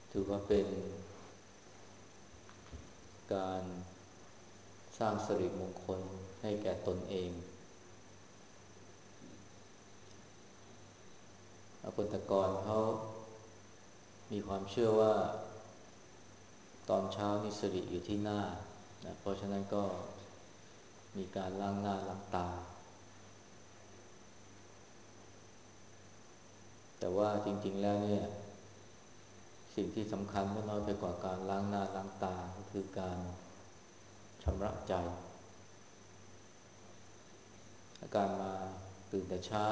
ถือว่าเป็นการสร้างสิริมงคลให้แก่ตนเองคนแต่ก่อนเขามีความเชื่อว่าตอนเช้านี่สิริอยู่ที่หน้านะเพราะฉะนั้นก็มีการล้างหน้าล้างตาแต่ว่าจริงๆแล้วเนี่ยสิ่งที่สำคัญไม่น้อยไปกว่าการล้างหน้าล้างตาก็คือการชำระใจการมาตื่นแต่เช้า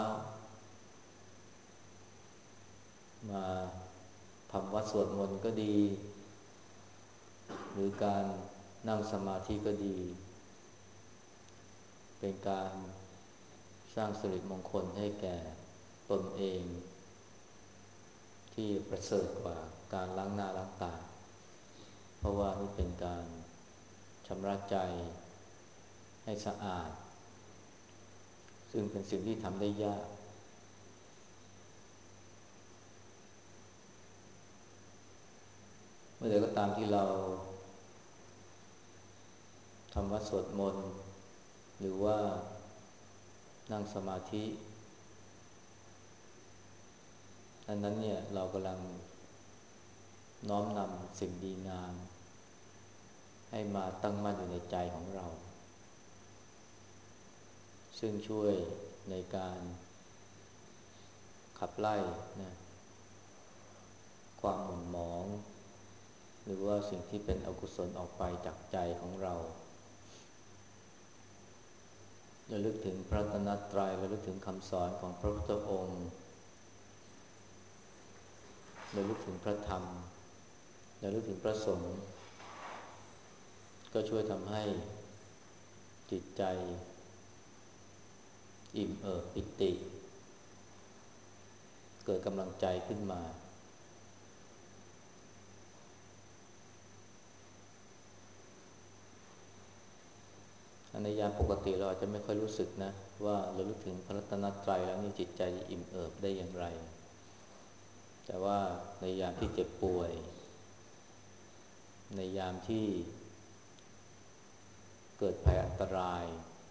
มาทำวัดสวดมนต์ก็ดีหรือการนั่งสมาธิก็ดีเป็นการสร้างสิริมงคลให้แก่ตนเองที่ประเสริฐกว่าการล้างหน้าล้างตาเพราะว่านี่เป็นการชำระใจให้สะอาดซึ่งเป็นสิ่งที่ทำได้ยากเมื่อใดก็ตามที่เราทำวัดสวดมนต์หรือว่านั่งสมาธิอันนั้นเนี่ยเรากำลังน้อมนำสิ่งดีงามให้มาตั้งมั่นอยู่ในใจของเราซึ่งช่วยในการขับไล่นะความหม่นหมองหรือว่าสิ่งที่เป็นอกุศลออกไปจากใจของเราระลึกถึงพระรัตนตรัยระลึกถึงคำสอนของพระพุทธองค์ระลึกถึงพระธรรมระลึกถึงพระสงฆ์ก็ช่วยทำให้จิตใจอิ่มเอิบปิติเกิดกำลังใจขึ้นมาในยามปกติเราอาจจะไม่ค่อยรู้สึกนะว่าเราลึกถึงพระรัตนตรัยแล้วนี่จิตใจจะอิ่มเอิบได้อย่างไรแต่ว่าในยามที่เจ็บป่วยในยามที่เกิดภัยอันตราย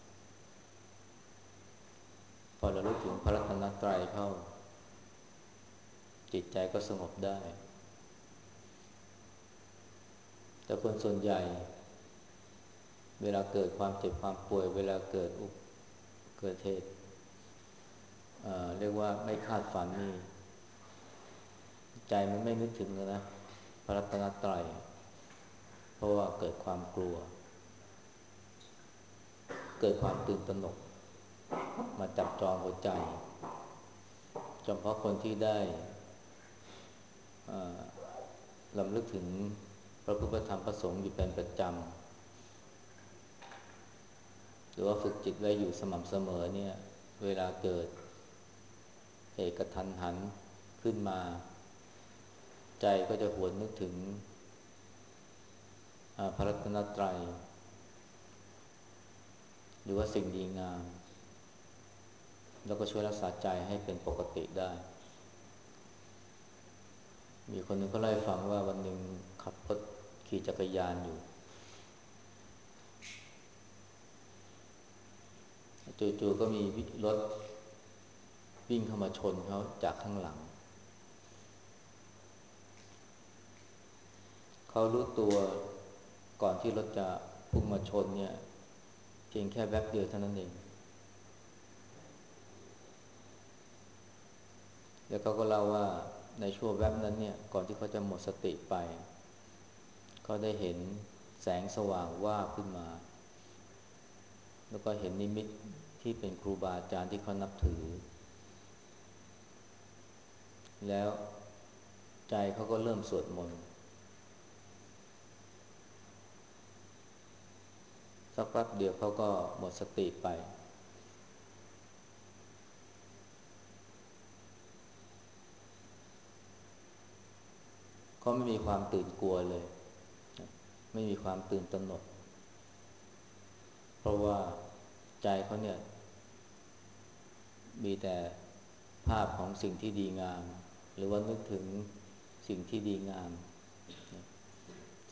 พอเราลึกถึงพระรัตนตรัยเข้าจิตใจก็สงบได้แต่คนส่วนใหญ่เวลาเกิดความเจ็บความป่วยเวลาเกิดเหตุเรียกว่าไม่คาดฝันนี่ใจมันไม่นึกถึงเลยนะพระรัตนตรัยเพราะว่าเกิดความกลัวเกิดความตื่นตระหนกมาจับจองหัวใจเฉพาะคนที่ได้ลำลึกถึงพระพุทธธรรมพระสงฆ์อยู่เป็นประจำหรือว่าฝึกจิตไว้อยู่สม่ำเสมอเนี่ยเวลาเกิดเหตุกระทันหันขึ้นมาใจก็จะหวนนึกถึงพระรัตนตรัยหรือว่าสิ่งดีงามแล้วก็ช่วยรักษาใจให้เป็นปกติได้มีคนหนึ่งก็เล่าให้ฟังว่าวันหนึ่งขับรถขี่จักรยานอยู่จู่ๆก็มีรถวิ่งเข้ามาชนเขาจากข้างหลังเขารู้ตัวก่อนที่รถจะพุ่งมาชนเนี่ยเพียงแค่แวบเดียวเท่านั้นเองแล้วเขาก็เล่าว่าในช่วงแวบนั้นเนี่ยก่อนที่เขาจะหมดสติไปเขาได้เห็นแสงสว่างวาบขึ้นมาแล้วก็เห็นนิมิตที่เป็นครูบาอาจารย์ที่เขานับถือแล้วใจเขาก็เริ่มสวดมนต์สักแป๊บเดียวเขาก็หมดสติไปเขาไม่มีความตื่นกลัวเลยไม่มีความตื่นตระหนกเพราะว่าใจเขาเนี่ยมีแต่ภาพของสิ่งที่ดีงามหรือว่านึกถึงสิ่งที่ดีงาม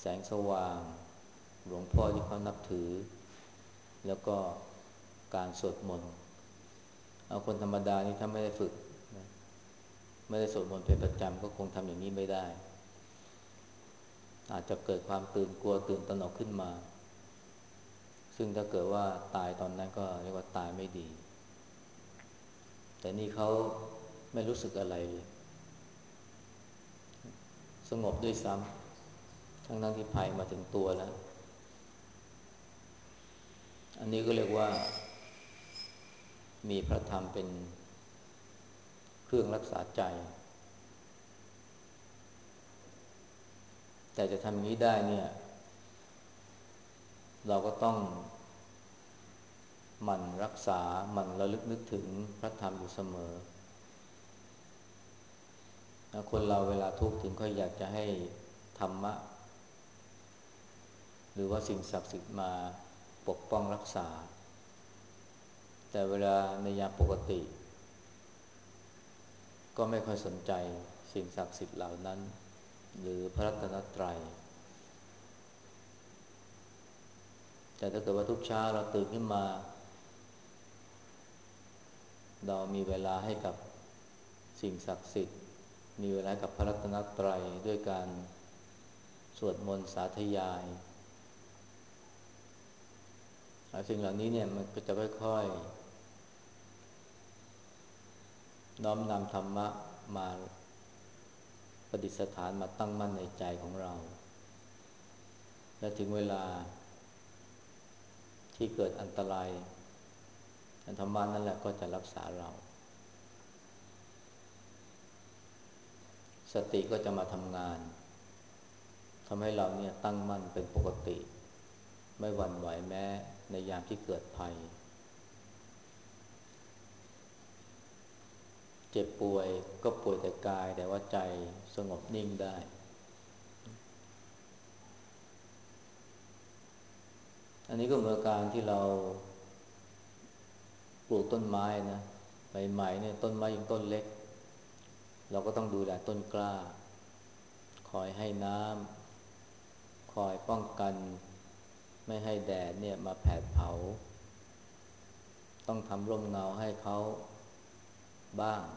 งสว่างหลวงพ่อที่เขานับถือแล้วก็การสวดมนต์เอาคนธรรมดานี่ถ้าไม่ได้ฝึกนะไม่ได้สวดมนต์เป็นประจำก็คงทำอย่างนี้ไม่ได้อาจจะเกิดความตื่นกลัวตื่นตระหนกขึ้นมาซึ่งถ้าเกิดว่าตายตอนนั้นก็เรียกว่าตายไม่ดีแต่นี่เขาไม่รู้สึกอะไรเลยสงบด้วยซ้ำทั้งที่ภัยมาถึงตัวแล้วอันนี้ก็เรียกว่ามีพระธรรมเป็นเครื่องรักษาใจแต่จะทำอย่างนี้ได้เนี่ยเราก็ต้องหมั่นรักษาหมั่นระลึกนึกถึงพระธรรมอยู่เสมอคนเราเวลาทุกข์ถึงก็อยากจะให้ธรรมะหรือว่าสิ่งศักดิ์สิทธิ์มาปกป้องรักษาแต่เวลาในยามปกติก็ไม่ค่อยสนใจสิ่งศักดิ์สิทธิ์เหล่านั้นหรือพระรัตนตรัยแต่ถ้าเกิดว่าทุกเช้าเราตื่นขึ้นมาเรามีเวลาให้กับสิ่งศักดิ์สิทธิ์มีเวลากับพระรัตนตรัยด้วยการสวดมนต์สาธยายสิ่งเหล่านี้เนี่ยมันก็จะค่อยๆน้อมนำธรรมะมาประดิษฐานมาตั้งมั่นในใจของเราและถึงเวลาที่เกิดอันตรายธรรมะนั่นแหละก็จะรักษาเราสติก็จะมาทำงานทำให้เราเนี่ยตั้งมั่นเป็นปกติไม่หวั่นไหวแม้ในยามที่เกิดภัยเจ็บป่วยก็ป่วยแต่กายแต่ว่าใจสงบนิ่งได้อันนี้ก็เหมือนการที่เราปลูกต้นไม้นะใหม่ๆเนี่ยต้นไม้ยังต้นเล็กเราก็ต้องดูแลต้นกล้าคอยให้น้ำคอยป้องกันไม่ให้แดดเนี่ยมาแผดเผาต้องทำร่มเงาให้เขาบ้าง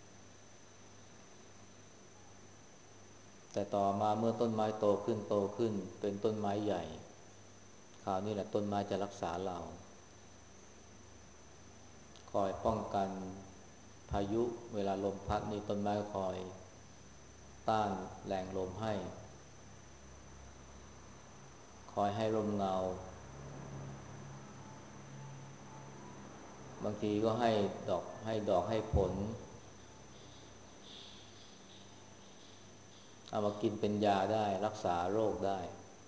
แต่ต่อมาเมื่อต้นไม้โตขึ้นโตขึ้นเป็นต้นไม้ใหญ่คราวนี้แหละต้นไม้จะรักษาเราคอยป้องกันพายุเวลาลมพัดนี่ต้นไม้คอยต้านแรงลมให้คอยให้ร่มเงาบางทีก็ให้ดอกให้ผลเอามากินเป็นยาได้รักษาโรคได้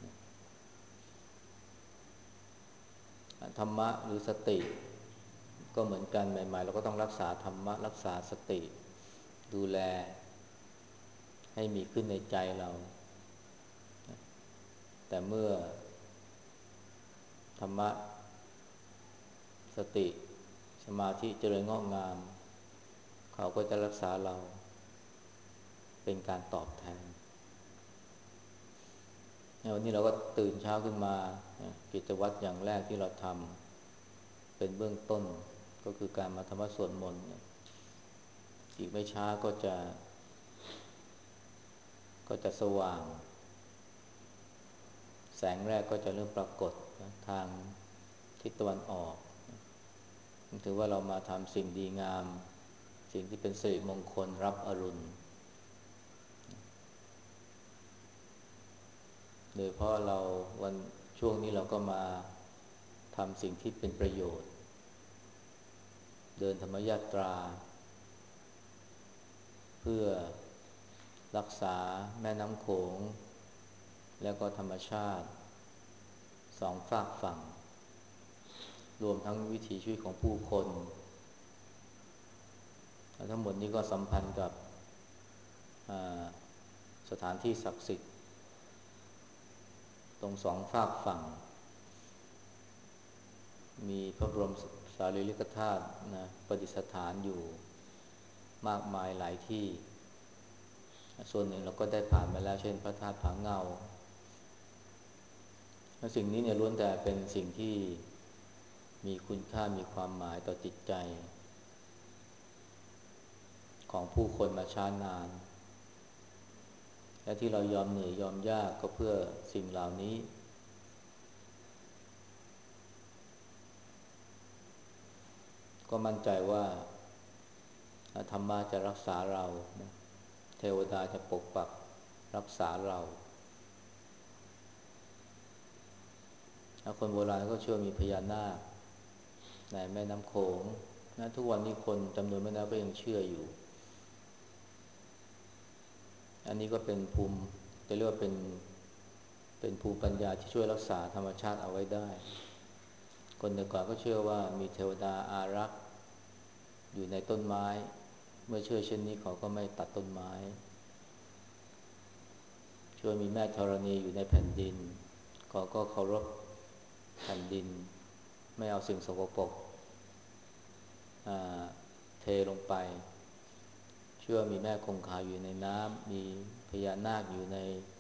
ธรรมะหรือสติก็เหมือนกันใหม่ๆเราก็ต้องรักษาธรรมะรักษาสติดูแลให้มีขึ้นในใจเราแต่เมื่อธรรมะสติสมาธิเจริญงอกงามเขาก็จะรักษาเราเป็นการตอบแทนวันนี้เราก็ตื่นเช้าขึ้นมากิจวัตรอย่างแรกที่เราทำเป็นเบื้องต้นก็คือการมาทำวัดสวดมนต์อีกไม่ช้าก็จะสว่างแสงแรกก็จะเริ่มปรากฏทางทิศตะวันออกถือว่าเรามาทำสิ่งดีงามสิ่งที่เป็นสิริมงคลรับอรุณโดยเพราะเราวันช่วงนี้เราก็มาทำสิ่งที่เป็นประโยชน์เดินธรรมยาตราเพื่อรักษาแม่น้ำโขงแล้วก็ธรรมชาติสองฝากฝั่งรวมทั้งวิถีชีวิตของผู้คนทั้งหมดนี้ก็สัมพันธ์กับสถานที่ศักดิ์สิทธิ์ตรงสองฝากฝั่งมีพระบรมสารีริกธาตุนะประดิษฐานอยู่มากมายหลายที่ส่วนหนึ่งเราก็ได้ผ่านมาแล้วเช่นพระธาตุผาเงาสิ่งนี้เนี่ยล้วนแต่เป็นสิ่งที่มีคุณค่ามีความหมายต่อจิตใจของผู้คนมาช้านานและที่เรายอมเหนื่อยยอมยากก็เพื่อสิ่งเหล่านี้ก็มั่นใจว่าธรรมะจะรักษาเราเทวดาจะปกปักรักษาเราคนโบราณก็เชื่อมีพญานาคในแม่น้ำโขงนะทุกวันนี้คนจำนวนไม่น้อยก็ยังเชื่ออยู่อันนี้ก็เป็นภูมิจะเรียกว่าเป็นภูมิปัญญาที่ช่วยรักษาธรรมชาติเอาไว้ได้คนแต่ก่อนก็เชื่อว่ามีเทวดาอารักษ์อยู่ในต้นไม้เมื่อเชื่อเช่นนี้เขาก็ไม่ตัดต้นไม้เชื่อมีแม่ธรณีอยู่ในแผ่นดินเขาก็เคารพแผ่นดินไม่เอาสิ่งสกปรกเทลงไปเชื่อมีแม่คงคาอยู่ในน้ำมีพญานาคอยู่ใน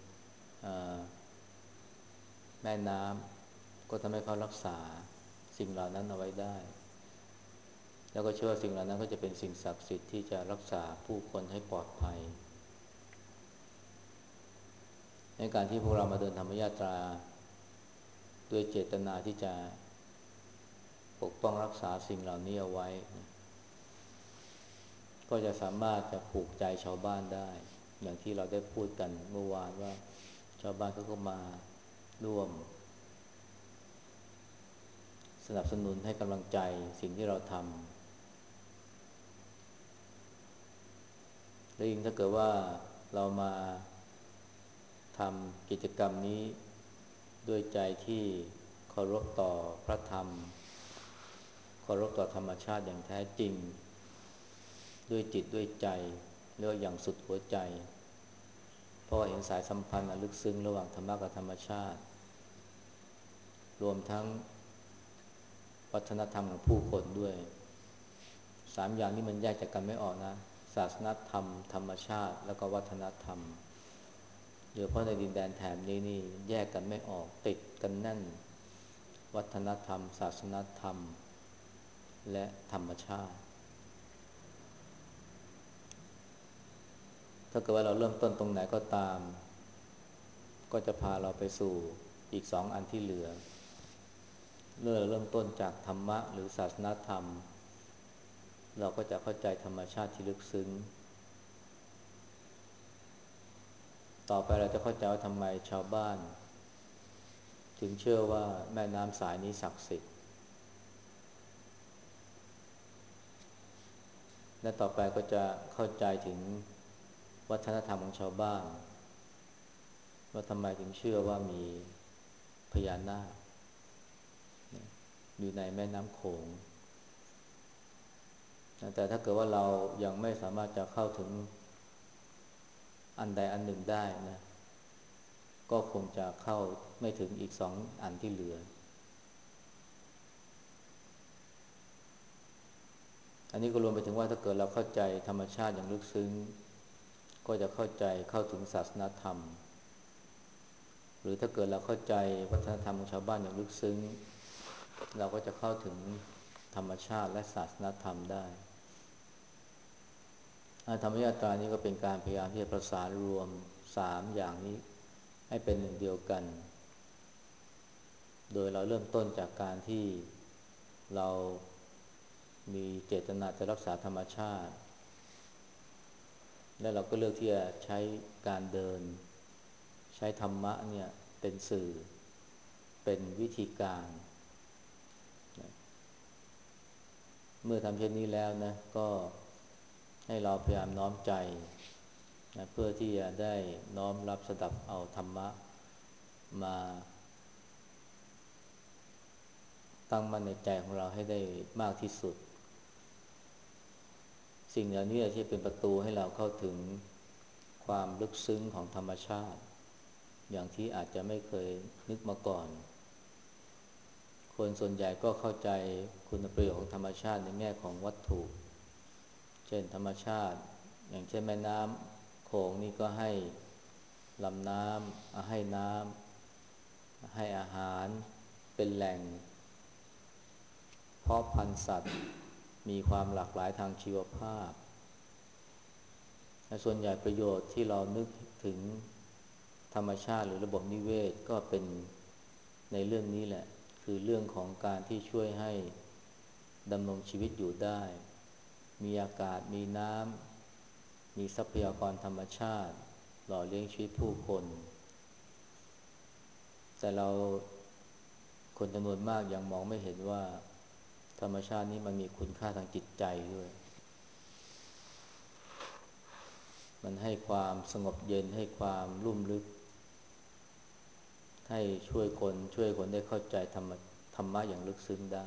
แม่น้ำก็ทำให้เขารักษาสิ่งเหล่านั้นเอาไว้ได้แล้วก็เชื่อว่าสิ่งเหล่านั้นก็จะเป็นสิ่งศักดิ์สิทธิ์ที่จะรักษาผู้คนให้ปลอดภัยในการที่พวกเรามาเดินธรรมยาตราด้วยเจตนาที่จะปกป้องรักษาสิ่งเหล่านี้เอาไว้ก็จะสามารถจะผูกใจชาวบ้านได้อย่างที่เราได้พูดกันเมื่อวานว่าชาวบ้านเขาก็มาร่วมสนับสนุนให้กำลังใจสิ่งที่เราทำและยิ่งถ้าเกิดว่าเรามาทำกิจกรรมนี้ด้วยใจที่เคารพต่อพระธรรมเคารพต่อธรรมชาติอย่างแท้จริงด้วยจิตด้วยใจเรียกว่าอย่างสุดหัวใจเพราะเห็นสายสัมพันธ์อันลึกซึ้งระหว่างธรรมะกับธรรมชาติรวมทั้งวัฒนธรรมของผู้คนด้วยสามอย่างนี้มันแยกจากกันไม่ออกนะศาสนธรรมธรรมชาติแล้วก็วัฒนธรรมโดยเฉพาะในดินแดนแถบนี้นี่แยกกันไม่ออกติดกันแน่นวัฒนธรรมศาสนธรรมและธรรมชาติถ้าเกิดว่าเราเริ่มต้นตรงไหนก็ตามก็จะพาเราไปสู่อีกสองอันที่เหลือเริ่มต้นจากธรรมะหรือศาสนธรรมเราก็จะเข้าใจธรรมชาติที่ลึกซึ้งต่อไปเราจะเข้าใจว่าทำไมชาวบ้านถึงเชื่อว่าแม่น้ำสายนี้ศักดิ์สิทธิ์และต่อไปก็จะเข้าใจถึงวัฒนธรรมของชาวบ้านว่าทำไมถึงเชื่อว่ามีพญานาคอยู่ในแม่น้ำโขงแต่ถ้าเกิดว่าเรายังไม่สามารถจะเข้าถึงอันใดอันหนึ่งได้นะก็คงจะเข้าไม่ถึงอีกสองอันที่เหลืออันนี้ก็รวมไปถึงว่าถ้าเกิดเราเข้าใจธรรมชาติอย่างลึกซึ้งก็จะเข้าถึงศาสนธรรมหรือถ้าเกิดเราเข้าใจวัฒนธรรมของชาวบ้านอย่างลึกซึ้งเราก็จะเข้าถึงธรรมชาติและศาสนธรรมได้ธรรมยาตรานี้ก็เป็นการพยายามที่จะประสานรวมสามอย่างนี้ให้เป็นหนึ่งเดียวกันโดยเราเริ่มต้นจากการที่เรามีเจตนาจะรักษาธรรมชาติและเราก็เลือกที่จะใช้การเดินใช้ธรรมะเนี่ยเป็นสื่อเป็นวิธีการเมื่อทำเช่นนี้แล้วนะก็ให้เราพยายามน้อมใจนะเพื่อที่จะได้น้อมรับสดับเอาธรรมะมาตั้งมั่นในใจของเราให้ได้มากที่สุดสิ่งเหล่านี้ที่เป็นประตูให้เราเข้าถึงความลึกซึ้งของธรรมชาติอย่างที่อาจจะไม่เคยนึกมาก่อนคนส่วนใหญ่ก็เข้าใจคุณประโยชน์ของธรรมชาติในแง่ของวัตถุเช่นธรรมชาติอย่างเช่นแม่น้ำโขงนี่ก็ให้ลำน้ำให้น้ให้อาหารเป็นแหล่งเพาะพันธุ์สัตว์มีความหลากหลายทางชีวภาพและส่วนใหญ่ประโยชน์ที่เรานึกถึงธรรมชาติหรือระบบนิเวศก็เป็นในเรื่องนี้แหละคือเรื่องของการที่ช่วยให้ดำรงชีวิตอยู่ได้มีอากาศมีน้ำมีทรัพยากรธรรมชาติหล่อเลี้ยงชีวิตผู้คนแต่เราคนจำนวนมากยังมองไม่เห็นว่าธรรมชาตินี้มันมีคุณค่าทางจิตใจด้วยมันให้ความสงบเย็นให้ความลุ่มลึกให้ช่วยคนได้เข้าใจธรรมะอย่างลึกซึ้งได้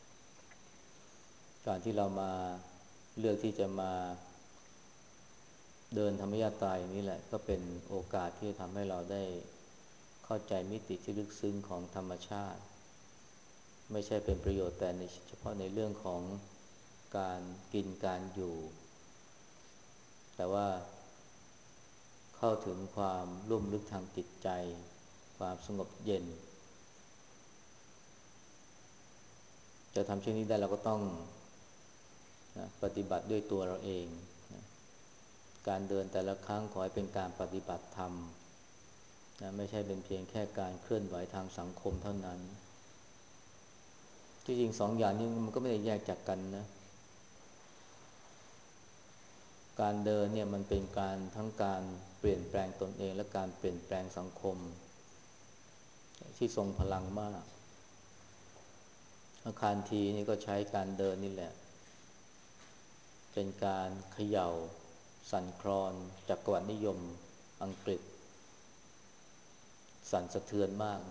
การที่เรามาเลือกที่จะมาเดินธรรมยาตราอย่างนี้แหละก็เป็นโอกาสที่จะทำให้เราได้เข้าใจมิติที่ลึกซึ้งของธรรมชาติไม่ใช่เป็นประโยชน์แต่เฉพาะในเรื่องของการกินการอยู่แต่ว่าเข้าถึงความลุ่มลึกทางจิตใจความสงบเย็นจะทำเช่นนี้ได้เราก็ต้องปฏิบัติด้วยตัวเราเองการเดินแต่ละครั้งขอให้เป็นการปฏิบัติธรรมไม่ใช่เป็นเพียงแค่การเคลื่อนไหวทางสังคมเท่านั้นที่จริงสองอย่างนี้มันก็ไม่ได้แยกจากกันนะการเดินเนี่ยมันเป็นการทั้งการเปลี่ยนแปลงตนเองและการเปลี่ยนแปลงสังคมที่ทรงพลังมากอาคารทีนี่ก็ใช้การเดินนี่แหละเป็นการเขย่าสั่นคลอนจักรวรรดินิยมอังกฤษสั่นสะเทือนมาก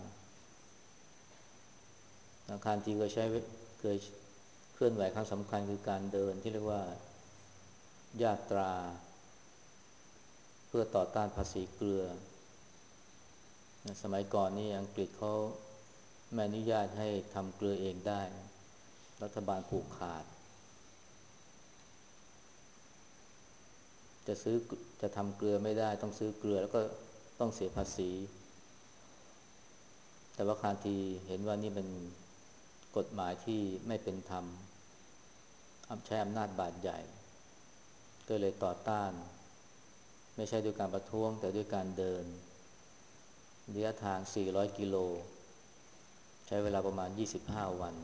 อาคารทีก็เคยเคลื่อนไหวครั้งสำคัญคือการเดินที่เรียกว่าญาตราเพื่อต่อต้านภาษีเกลือสมัยก่อนนี่อังกฤษเขาไม่อนุญาตให้ทำเกลือเองได้รัฐบาลผูกขาดจะซื้อจะทำเกลือไม่ได้ต้องซื้อเกลือแล้วก็ต้องเสียภาษีแต่ว่าคานทีเห็นว่านี่เป็นกฎหมายที่ไม่เป็นธรรมใช้อำนาจบาดใหญ่ก็เลยต่อต้านไม่ใช่ด้วยการประท้วงแต่ด้วยการเดินระยะทาง400กิโลใช้เวลาประมาณ25วัน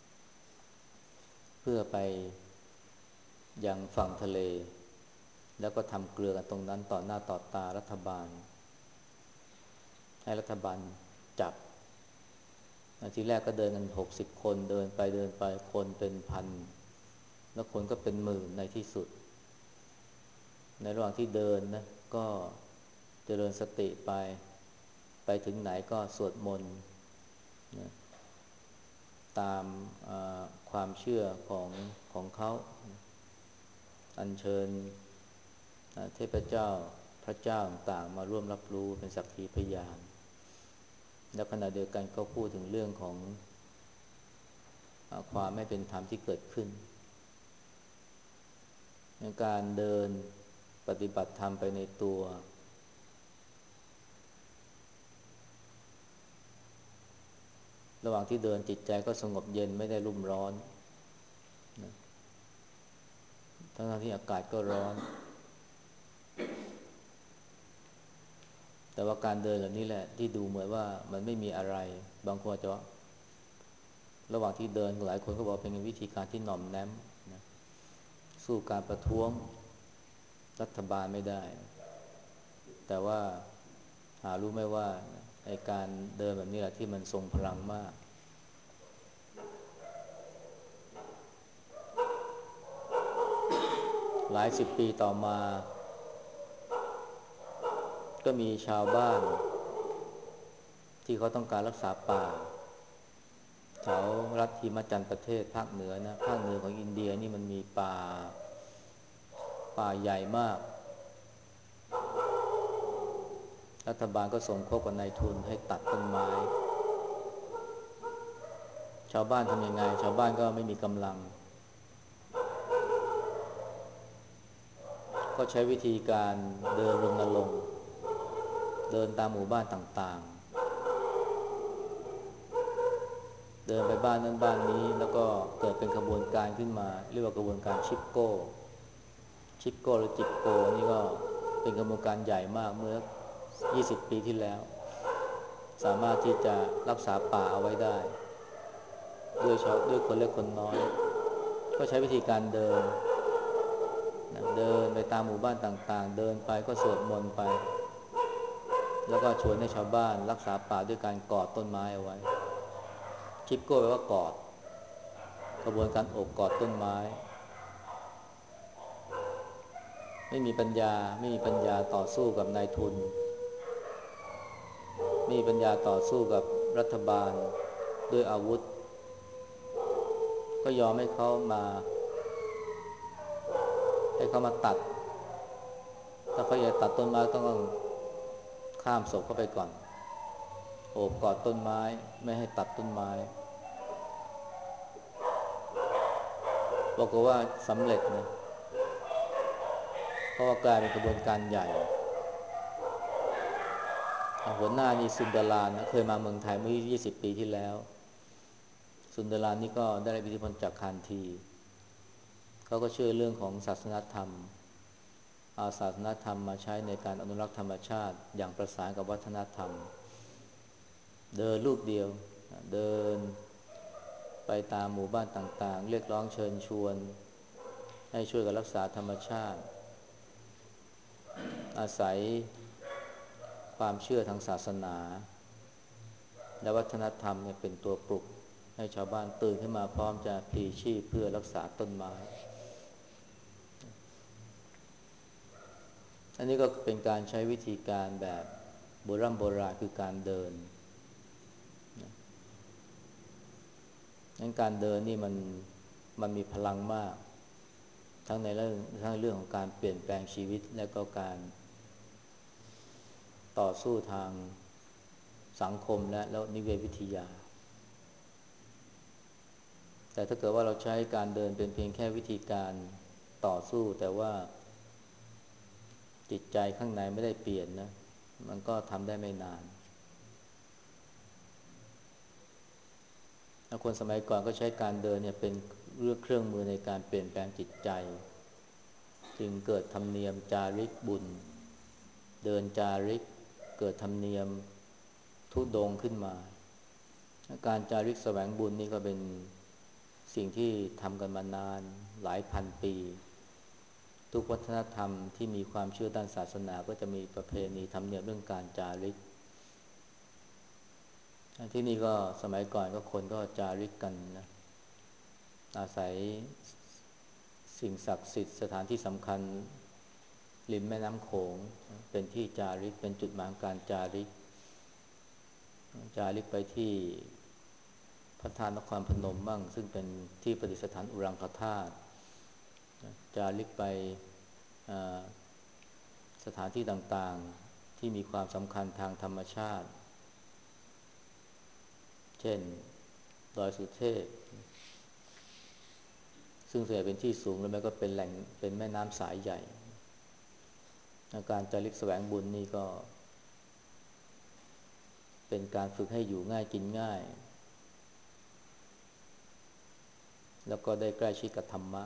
เพื่อไปยังฝั่งทะเลแล้วก็ทำเกลือกันตรงนั้นต่อหน้าต่อตารัฐบาลให้รัฐบาลจับทีแรกก็เดินกัน60 คนเดินไปเดินไปคนเป็นพันแล้วคนก็เป็นหมื่นในที่สุดในระหว่างที่เดินนะก็เจริญสติไปถึงไหนก็สวดมนต์นะตามความเชื่อของเขาอัญเชิญเทพเจ้าพระเจ้าต่างๆมาร่วมรับรู้เป็นสักขีพยานแล้วขณะเดียวกันก็พูดถึงเรื่องของความไม่เป็นธรรมที่เกิดขึ้นในการเดินปฏิบัติธรรมไปในตัวระหว่างที่เดินจิตใจก็สงบเย็นไม่ได้รุ่มร้อนนะทั้งที่อากาศก็ร้อนแต่ว่าการเดินเหล่านี้แหละที่ดูเหมือนว่ามันไม่มีอะไรบางคนจะระหว่างที่เดินหลายคนก็บอกเป็นวิธีการที่หน่อมแนมนะสู้การประท้วงรัฐบาลไม่ได้แต่ว่าหารู้ไหมว่าไอ้การเดินแบบนี้แหละที่มันทรงพลังมากหลายสิบปีต่อมาก็มีชาวบ้านที่เขาต้องการรักษาป่าแถวรัฐหิมาจันทร์ประเทศภาคเหนือนะภาคเหนือของอินเดียนี่มันมีป่าใหญ่มากรัฐบาลก็ส่งคบกับนายทุนให้ตัดต้นไม้ชาวบ้านทำยังไงชาวบ้านก็ไม่มีกำลังก็ใช้วิธีการเดินรณรงค์เดินตามหมู่บ้านต่างเดินไปบ้านนั้นบ้านนี้แล้วก็เกิดเป็นขบวนการขึ้นมาเรียกว่ากระบวนการชิปโก้หรือจิปโกนี่ก็เป็นกระบวนการใหญ่มากเมื่อ20 ปีที่แล้วสามารถที่จะรักษาป่าเอาไว้ได้ด้วยคนเล็กคนน้อยก็ใช้วิธีการเดินเดินไปตามหมู่บ้านต่างๆเดินไปก็สวดมนต์ไปแล้วก็ชวนให้ชาวบ้านรักษาป่าด้วยการกอดต้นไม้เอาไว้ชิปโก้แปลว่ากอดกระบวนการโอบกอดต้นไม้ไม่มีปัญญาต่อสู้กับนายทุนไม่มีปัญญาต่อสู้กับรัฐบาลด้วยอาวุธก็ยอมให้เขามาตัดถ้าเขาอยากตัดต้นไม้ต้องข้ามศพเข้าไปก่อนโอบกอดต้นไม้ไม่ให้ตัดต้นไม้บอกว่าสำเร็จนะเพราะว่ากลายเป็นกระบวนการใหญ่หัวหน้านี่ซุนดารานะเคยมาเมืองไทยเมื่อ20 ปีที่แล้วซุนดารานี่ก็ได้รับอิทธิพลจากคานธีเขาก็เชื่อเรื่องของศาสนธรรมเอาศาสนธรรมมาใช้ในการอนุรักษ์ธรรมชาติอย่างประสานกับวัฒนธรรมเดินรูปเดียวเดินไปตามหมู่บ้านต่างๆเรียกร้องเชิญชวนให้ช่วยกันรักษาธรรมชาติอาศัยความเชื่อทางศาสนาและวัฒนธรรมเนี่ยเป็นตัวปลุกให้ชาวบ้านตื่นขึ้นมาพร้อมจะพลีชีพเพื่อรักษาต้นไม้อันนี้ก็เป็นการใช้วิธีการแบบโบราณคือการเดินงั้นการเดินนี่มันมีพลังมากทั้งเรื่องของการเปลี่ยนแปลงชีวิตและก็การต่อสู้ทางสังคมแล้วนิเวศวิทยาแต่ถ้าเกิดว่าเราใช้การเดินเป็นเพียงแค่วิธีการต่อสู้แต่ว่าจิตใจข้างในไม่ได้เปลี่ยนนะมันก็ทำได้ไม่นานคนสมัยก่อนก็ใช้การเดินเนี่ยเป็นเครื่องมือในการเปลี่ยนแปลงจิตใจจึงเกิดธรรมเนียมจาริกบุญเดินจาริกเกิดธรรมเนียมธุดงค์ขึ้นมาการจาริกแสวงบุญนี่ก็เป็นสิ่งที่ทำกันมานานหลายพันปีทุกวัฒนธรรมที่มีความเชื่อด้านศาสนาก็จะมีประเพณีธรรมเนียมเรื่องการจาริกที่นี่ก็สมัยก่อนก็คนก็จาริกกันนะอาศัยสิ่งศักดิ์สิทธิ์สถานที่สำคัญริมแม่น้ำโขงเป็นที่จาริกเป็นจุดหมายการจาริกไปที่พระธาตุนครพนมบ้างซึ่งเป็นที่ประดิษฐานอุรังคธาตุจาริกไปสถานที่ต่างๆที่มีความสำคัญทางธรรมชาติเช่นดอยสุเทพซึ่งส่วนใหญ่เป็นที่สูงแล้วมันก็เป็นแหล่งเป็นแม่น้ำสายใหญ่การจาริกแสวงบุญนี่ก็เป็นการฝึกให้อยู่ง่ายกินง่ายแล้วก็ได้ใกล้ชิดกับธรรมะ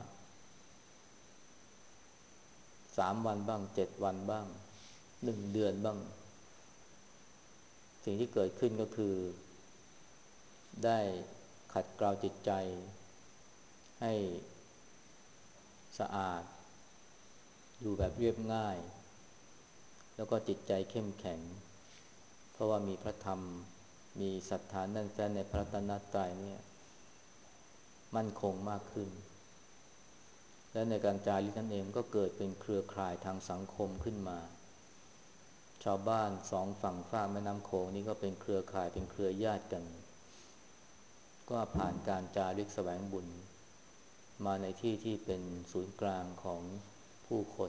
3 วันบ้าง7 วันบ้าง1 เดือนบ้างสิ่งที่เกิดขึ้นก็คือได้ขัดเกลาจิตใจให้สะอาดอยู่แบบเรียบง่ายแล้วก็จิตใจเข้มแข็งเพราะว่ามีพระธรรมมีศรัทธาแน่นแฟ้นในพระรัตนตรัยเนี่ยมั่นคงมากขึ้นและในการจาริกนั่นเองก็เกิดเป็นเครือข่ายทางสังคมขึ้นมาชาวบ้าน2 ฝั่งแม่น้ำโขงนี่ก็เป็นเครือข่ายเป็นเครือญาติกันก็ผ่านการจาริกแสวงบุญมาในที่ที่เป็นศูนย์กลางของผู้คน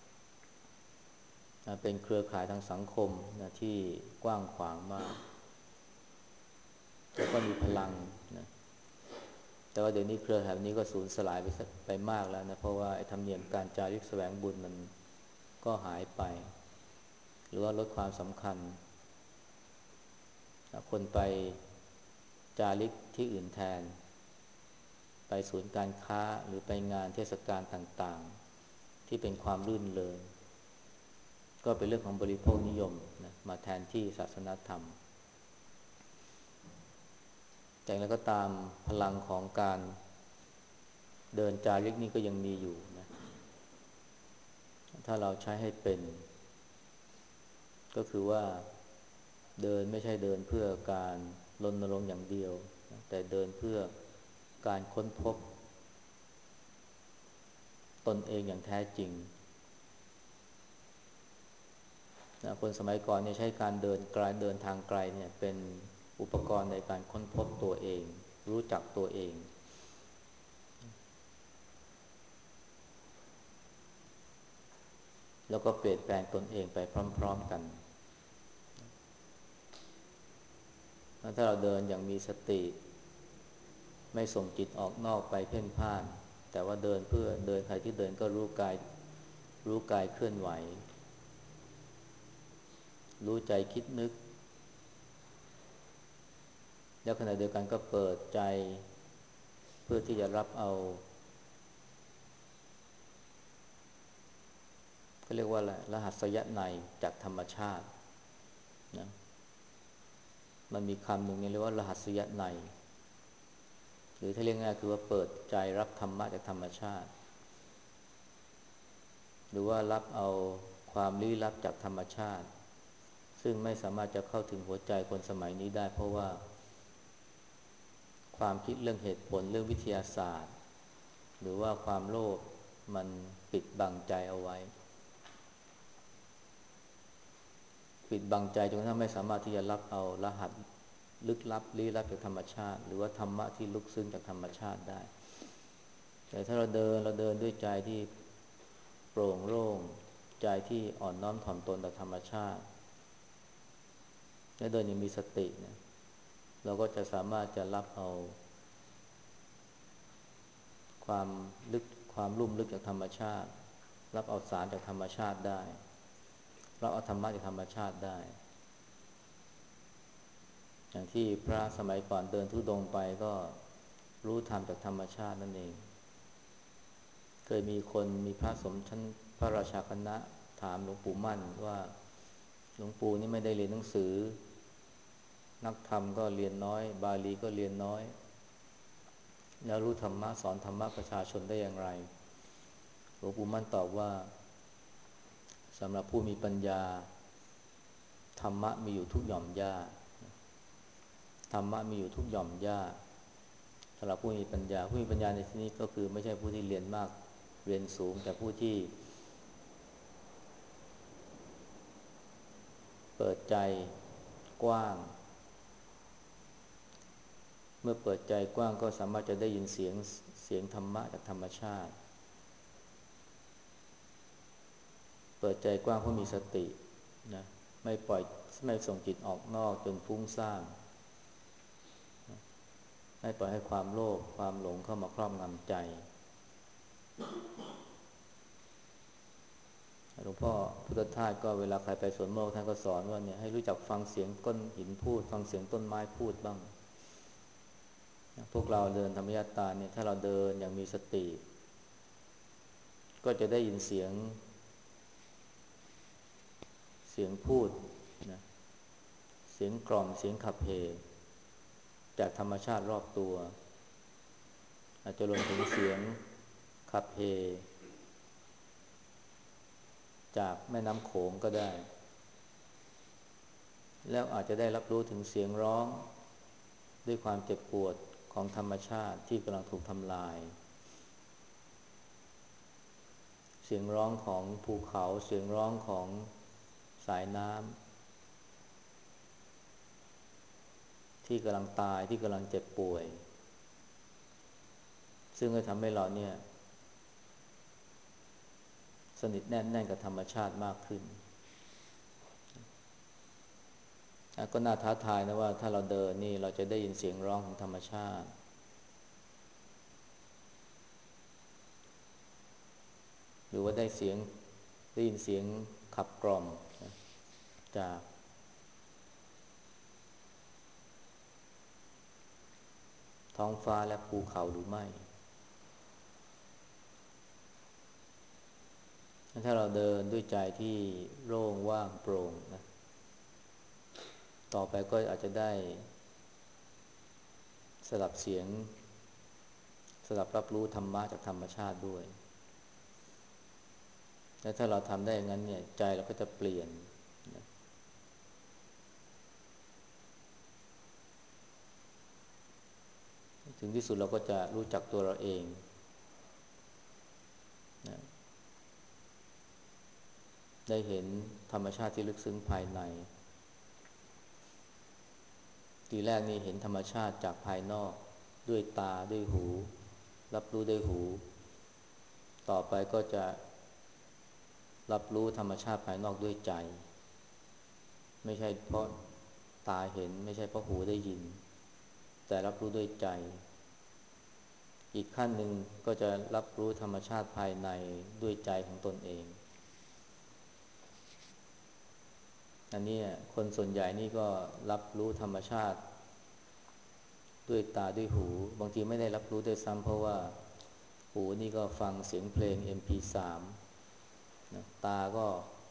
เป็นเครือข่ายทางสังคมนะที่กว้างขวางมากแล้วก็มีพลังนะแต่ว่าเดี๋ยวนี้เครือข่ายนี้ก็สูญสลายไปมากแล้วนะเพราะว่าธรรมเนียมการจาริกแสวงบุญมันก็หายไปหรือว่าลดความสำคัญคนไปจาริกที่อื่นแทนไปศูนย์การค้าหรือไปงานเทศกาลต่างๆที่เป็นความรื่นเริงก็เป็นเรื่องของบริโภคนิยมนะมาแทนที่ศาสนธรรมแต่แล้วก็ตามพลังของการเดินจาริกนี่ก็ยังมีอยู่นะถ้าเราใช้ให้เป็นก็คือว่าเดินไม่ใช่เดินเพื่อการรณรงค์อย่างเดียวนะแต่เดินเพื่อการค้นพบตนเองอย่างแท้จริงนะคนสมัยก่อนเนี่ยใช้การเดินไกลเดินทางไกลเนี่ยเป็นอุปกรณ์ในการค้นพบตัวเองรู้จักตัวเองแล้วก็เปลี่ยนแปลงตนเองไปพร้อมๆกันถ้าเราเดินอย่างมีสติไม่ส่งจิตออกนอกไปเพ่นพ่านแต่ว่าเดินเพื่อเดินใครที่เดินก็รู้กายเคลื่อนไหวรู้ใจคิดนึกแล้วขณะเดียวกันก็เปิดใจเพื่อที่จะรับเอาเขาเรียกว่าอะไรรหัสยนัยจากธรรมชาตินะมันมีคำหนึ่งเรียกว่ารหัสยนัยหรือถ้าเรียกง่ายคือว่าเปิดใจรับธรรมะจากธรรมชาติหรือว่ารับเอาความลี้ลับจากธรรมชาติซึ่งไม่สามารถจะเข้าถึงหัวใจคนสมัยนี้ได้เพราะว่าความคิดเรื่องเหตุผลเรื่องวิทยาศาสตร์หรือว่าความโลภมันปิดบังใจเอาไว้ปิดบังใจจนกระทั่งไม่สามารถที่จะรับเอารหัสลึกลับลี้ลับจากธรรมชาติหรือว่าธรรมะที่ลึกซึ้งจากธรรมชาติได้แต่ถ้าเราเดินด้วยใจที่โปร่งโล่งใจที่อ่อนน้อมถ่อมตนต่อธรรมชาติและเดินอย่างมีสติเนี่ยเราก็จะสามารถจะรับเอาความลึกความลุ่มลึกจากธรรมชาติรับเอาสารจากธรรมชาติได้รับเอาธรรมะจากธรรมชาติได้อย่างที่พระสมัยก่อนเดินธุดงค์ไปก็รู้ธรรมจากธรรมชาตินั่นเองเคยมีพระสมชั้นพระราชาคณะถามหลวงปู่มั่นว่าหลวงปู่นี่ไม่ได้เรียนหนังสือนักธรรมก็เรียนน้อยบาลีก็เรียนน้อยแล้วรู้ธรรมะสอนธรรมะประชาชนได้อย่างไรหลวงปู่มั่นตอบว่าสำหรับผู้มีปัญญาธรรมะมีอยู่ทุกหย่อมหญ้าธรรมะมีอยู่ทุกหย่อมหญ้าสำหรับผู้มีปัญญาในที่นี้ก็คือไม่ใช่ผู้ที่เรียนมากเรียนสูงแต่ผู้ที่เปิดใจกว้างเมื่อเปิดใจกว้างก็สามารถจะได้ยินเสียงธรรมะจากธรรมชาติเปิดใจกว้างเพราะมีสตินะไม่ปล่อยไม่ส่งจิตออกนอกจนฟุ้งซ่านไม่ปล่อยให้ความโลภความหลงเข้ามาครอบงำใจหลวงพ่อพุทธทาสก็เวลาใครไปสวนโมกข์ท่านก็สอนว่าเนี่ยให้รู้จักฟังเสียงก้อนหินพูดฟังเสียงต้นไม้พูดบ้างพวกเราเดินธรรมยตาเนี่ยถ้าเราเดินอย่างมีสติก็จะได้ยินเสียงพูดนะเสียงกล่อมเสียงขับเพจากธรรมชาติรอบตัวอาจจะรวมถึงเสียงขับเพจากแม่น้ำโขงก็ได้แล้วอาจจะได้รับรู้ถึงเสียงร้องด้วยความเจ็บปวดของธรรมชาติที่กำลังถูกทำลายเสียงร้องของภูเขาเสียงร้องของสายน้ำที่กำลังตายที่กำลังเจ็บป่วยซึ่งก็ทำให้เราเนี่ยสนิทแน่นกับธรรมชาติมากขึ้นก็น่าท้าทายนะว่าถ้าเราเดินนี่เราจะได้ยินเสียงร้องของธรรมชาติหรือว่าได้ยินเสียงขับกล่อมจากท้องฟ้าและภูเขาหรือไม่ถ้าเราเดินด้วยใจที่โล่งว่างโปร่งนะต่อไปก็อาจจะได้สลับเสียงสลับรับรู้ธรรมะจากธรรมชาติด้วยและถ้าเราทำได้อย่างนั้นเนี่ยใจเราก็จะเปลี่ยนนะถึงที่สุดเราก็จะรู้จักตัวเราเองนะได้เห็นธรรมชาติที่ลึกซึ้งภายในทีแรกนี่เห็นธรรมชาติจากภายนอกด้วยตาด้วยหูรับรู้ด้วยหูต่อไปก็จะรับรู้ธรรมชาติภายนอกด้วยใจไม่ใช่เพราะตาเห็นไม่ใช่เพราะหูได้ยินแต่รับรู้ด้วยใจอีกขั้นหนึ่งก็จะรับรู้ธรรมชาติภายในด้วยใจของตนเองอันนี้คนส่วนใหญ่นี่ก็รับรู้ธรรมชาติด้วยตาด้วยหูบางทีไม่ได้รับรู้ด้วยซ้ำเพราะว่าหูนี่ก็ฟังเสียงเพลง MP3 นะตาก็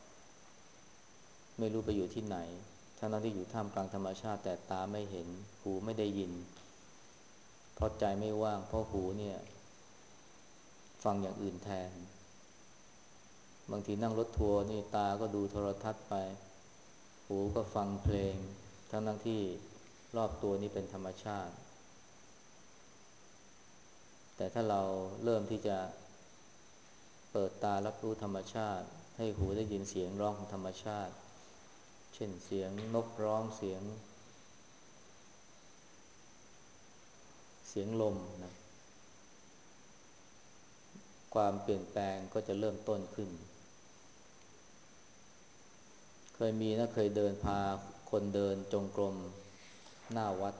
ไม่รู้ไปอยู่ที่ไหนทั้งที่อยู่ท่ามกลางธรรมชาติแต่ตาไม่เห็นหูไม่ได้ยินเพราะใจไม่ว่างเพราะหูเนี่ยฟังอย่างอื่นแทนบางทีนั่งรถทัวร์นี่ตาก็ดูโทรทัศน์ไปหูก็ฟังเพลงทั้งที่รอบตัวนี่เป็นธรรมชาติแต่ถ้าเราเริ่มที่จะเปิดตารับรู้ธรรมชาติให้หูได้ยินเสียงร้องของธรรมชาติเช่นเสียงนกร้องเสียงลมนะความเปลี่ยนแปลงก็จะเริ่มต้นขึ้นเคยเดินพาคนเดินจงกรมหน้าวัด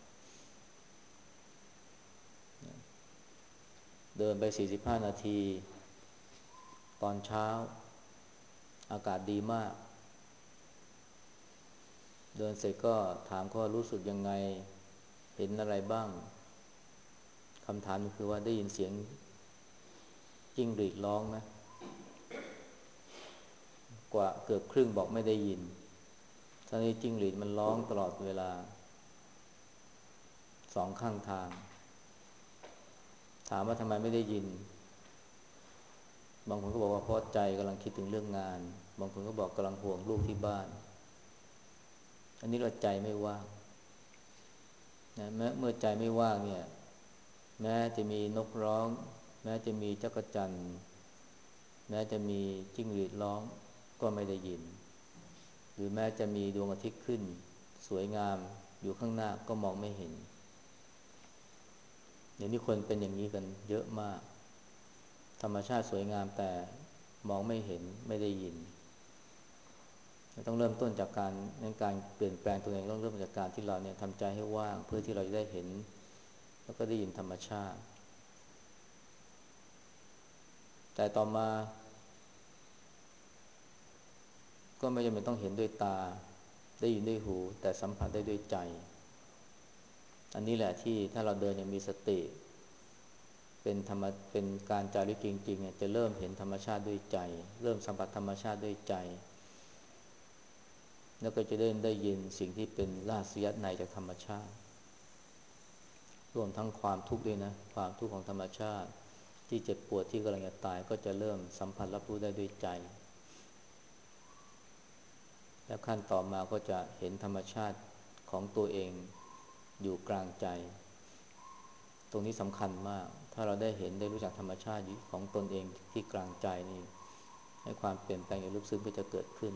เดินไป45นาทีตอนเช้าอากาศดีมากเดินเสร็จก็ถามเขาว่ารู้สึกยังไงเห็นอะไรบ้างคำถามคือว่าได้ยินเสียงจิ้งหรีดร้องไหมกว่าเกือบครึ่งบอกไม่ได้ยินทั้งนี้จิ้งหรีดมันร้องตลอดเวลาสองข้างทางถามว่าทำไมไม่ได้ยินบางคนก็บอกว่าเพราะใจกำลังคิดถึงเรื่องงานบางคนก็บอกกำลังห่วงลูกที่บ้านอันนี้เราใจไม่ว่างนะเมื่อใจไม่ว่างเนี่ยแม้จะมีนกร้องแม้จะมีจักจั่นแม้จะมีจิ้งหรีดร้องก็ไม่ได้ยินหรือแม้จะมีดวงอาทิตย์ขึ้นสวยงามอยู่ข้างหน้าก็มองไม่เห็นเดี๋ยวนี้คนเป็นอย่างนี้กันเยอะมากธรรมชาติสวยงามแต่มองไม่เห็นไม่ได้ยินต้องเริ่มต้นจากการเปลี่ยนแปลงตัวเองต้องเริ่มจากการที่เราเนี่ยทำใจให้ว่างเพื่อที่เราจะได้เห็นแล้วก็ได้ยินธรรมชาติแต่ต่อมาก็ไม่จำเป็นต้องเห็นด้วยตาได้ยินด้วยหูแต่สัมผัสได้ด้วยใจอันนี้แหละที่ถ้าเราเดินอย่างมีสติเป็นการจาริกจริงๆเนี่ยจะเริ่มเห็นธรรมชาติด้วยใจเริ่มสัมผัสธรรมชาติด้วยใจแล้วก็จะได้ยินสิ่งที่เป็นรากฐานในจากธรรมชาติรวมทั้งความทุกข์ด้วยนะความทุกข์ของธรรมชาติที่เจ็บปวดที่กำลังจะตายก็จะเริ่มสัมผัสรับรู้ได้ด้วยใจแล้วขั้นต่อมาก็จะเห็นธรรมชาติของตัวเองอยู่กลางใจตรงนี้สำคัญมากถ้าเราได้เห็นได้รู้จักธรรมชาติของตนเองที่กลางใจนี่ให้ความเปลี่ยนแปลงอย่างลึกซึ้งก็จะเกิดขึ้น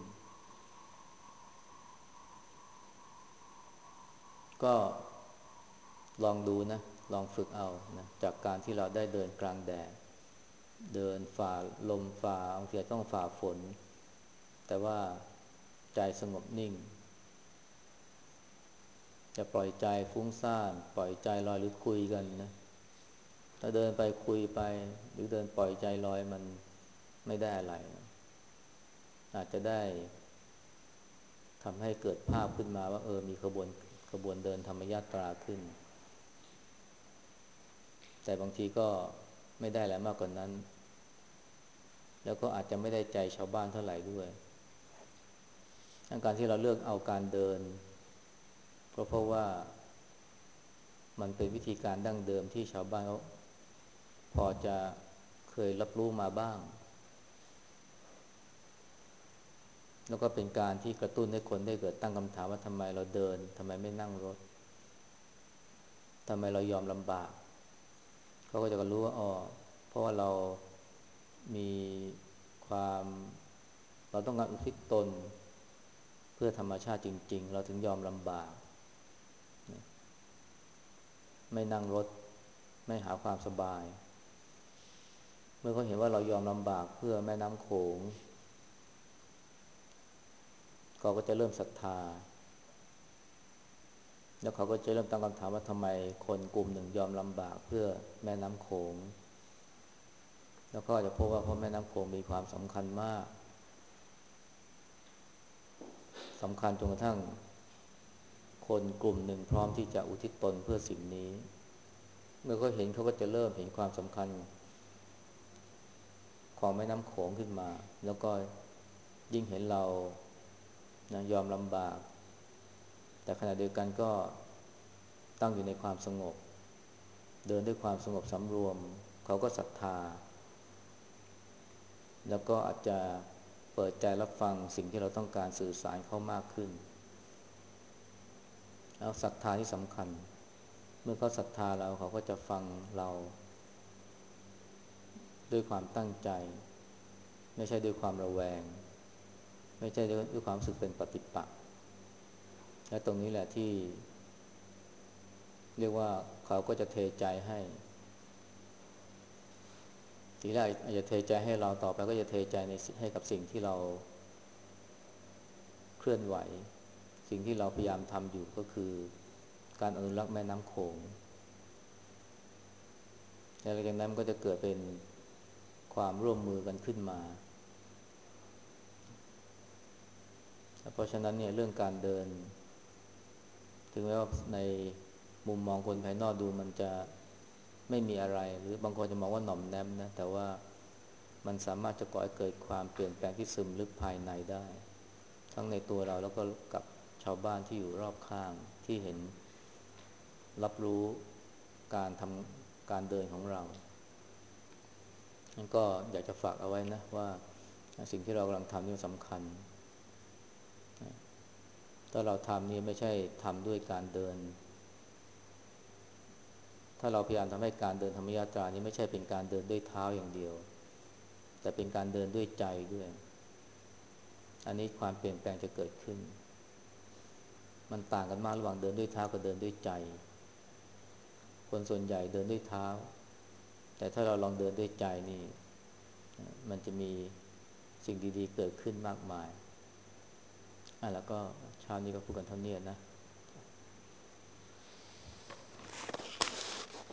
ก็ลองดูนะลองฝึกเอานะจากการที่เราได้เดินกลางแดดเดินฝ่าลมฝ่าบางทีต้องฝ่าฝนแต่ว่าใจสงบนิ่งจะปล่อยใจฟุ้งซ่านปล่อยใจลอยหรือคุยกันนะถ้าเดินไปคุยไปหรือเดินปล่อยใจลอยมันไม่ได้อะไรอาจจะได้ทำให้เกิดภาพขึ้นมาว่ามีขบวนเดินธรรมยาตราขึ้นแต่บางทีก็ไม่ได้อะไรมากกว่านั้นแล้วก็อาจจะไม่ได้ใจชาวบ้านเท่าไหร่ด้วยการที่เราเลือกเอาการเดินก็เพราะว่ามันเป็นวิธีการดั้งเดิมที่ชาวบ้านเขาพอจะเคยรับรู้มาบ้างแล้วก็เป็นการที่กระตุ้นให้คนได้เกิดตั้งคำถามว่าทำไมเราเดินทำไมไม่นั่งรถทำไมเรายอมลำบากเขาก็จะรู้ว่าอ๋อเพราะว่าเรามีความเราต้องการอุทิศตนเพื่อธรรมชาติจริงๆเราถึงยอมลำบากไม่นั่งรถไม่หาความสบายเมื่อเขาเห็นว่าเรายอมลำบากเพื่อแม่น้ำโขงเขาก็จะเริ่มศรัทธาแล้วเขาก็จะเริ่มตั้งคำถามว่าทำไมคนกลุ่มหนึ่งยอมลำบากเพื่อแม่น้ำโขงแล้วก็จะพบว่าเพราะแม่น้ำโขงมีความสำคัญมากสำคัญจนกระทั่งคนกลุ่มหนึ่งพร้อมที่จะอุทิศตนเพื่อสิ่งนี้เมื่อเขาเห็นเขาก็จะเริ่มเห็นความสำคัญของแม่น้ำโขงขึ้นมาแล้วก็ยิ่งเห็นเรานะยอมลำบากแต่ขณะเดียวกันก็ตั้งอยู่ในความสงบเดินด้วยความสงบสำรวมเขาก็ศรัทธาแล้วก็อาจจะเปิดใจรับฟังสิ่งที่เราต้องการสื่อสารเขามากขึ้นแล้วศรัทธาที่สำคัญเมื่อเขาศรัทธาเราเขาก็จะฟังเราด้วยความตั้งใจไม่ใช่ด้วยความระแวงไม่ใช่ด้วยความรู้สึกเป็นปฏิปักษ์และตรงนี้แหละที่เรียกว่าเขาก็จะเทใจให้ทีแรกอาจจะเทใจให้เราต่อไปก็จะเทใจให้กับสิ่งที่เราเคลื่อนไหวสิ่งที่เราพยายามทำอยู่ก็คือการอนุรักษ์แม่น้ำโขงและหลังจากนั้นก็จะเกิดเป็นความร่วมมือกันขึ้นมาเพราะฉะนั้นเนี่ยเรื่องการเดินถึงแม้ว่าในมุมมองคนภายนอกดูมันจะไม่มีอะไรหรือบางคนจะมองว่าหน่อมแนมนะแต่ว่ามันสามารถจะก่อให้เกิดความเปลี่ยนแปลงที่ซึมลึกภายในได้ทั้งในตัวเราแล้วก็กับชาวบ้านที่อยู่รอบข้างที่เห็นรับรู้การทำการเดินของเรานั่นก็อยากจะฝากเอาไว้นะว่าสิ่งที่เรากำลังทำนี่สำคัญถ้าเราทำนี่ไม่ใช่ทำด้วยการเดินถ้าเราพยายามทำให้การเดินธรรมยาตรานี้ไม่ใช่เป็นการเดินด้วยเท้าอย่างเดียวแต่เป็นการเดินด้วยใจด้วยอันนี้ความเปลี่ยนแปลงจะเกิดขึ้นมันต่างกันมากระหว่างเดินด้วยเท้ากับเดินด้วยใจคนส่วนใหญ่เดินด้วยเท้าแต่ถ้าเราลองเดินด้วยใจนี่มันจะมีสิ่งดีๆเกิดขึ้นมากมายแล้วก็เช้านี้ก็พูดกันเท่านี้นะ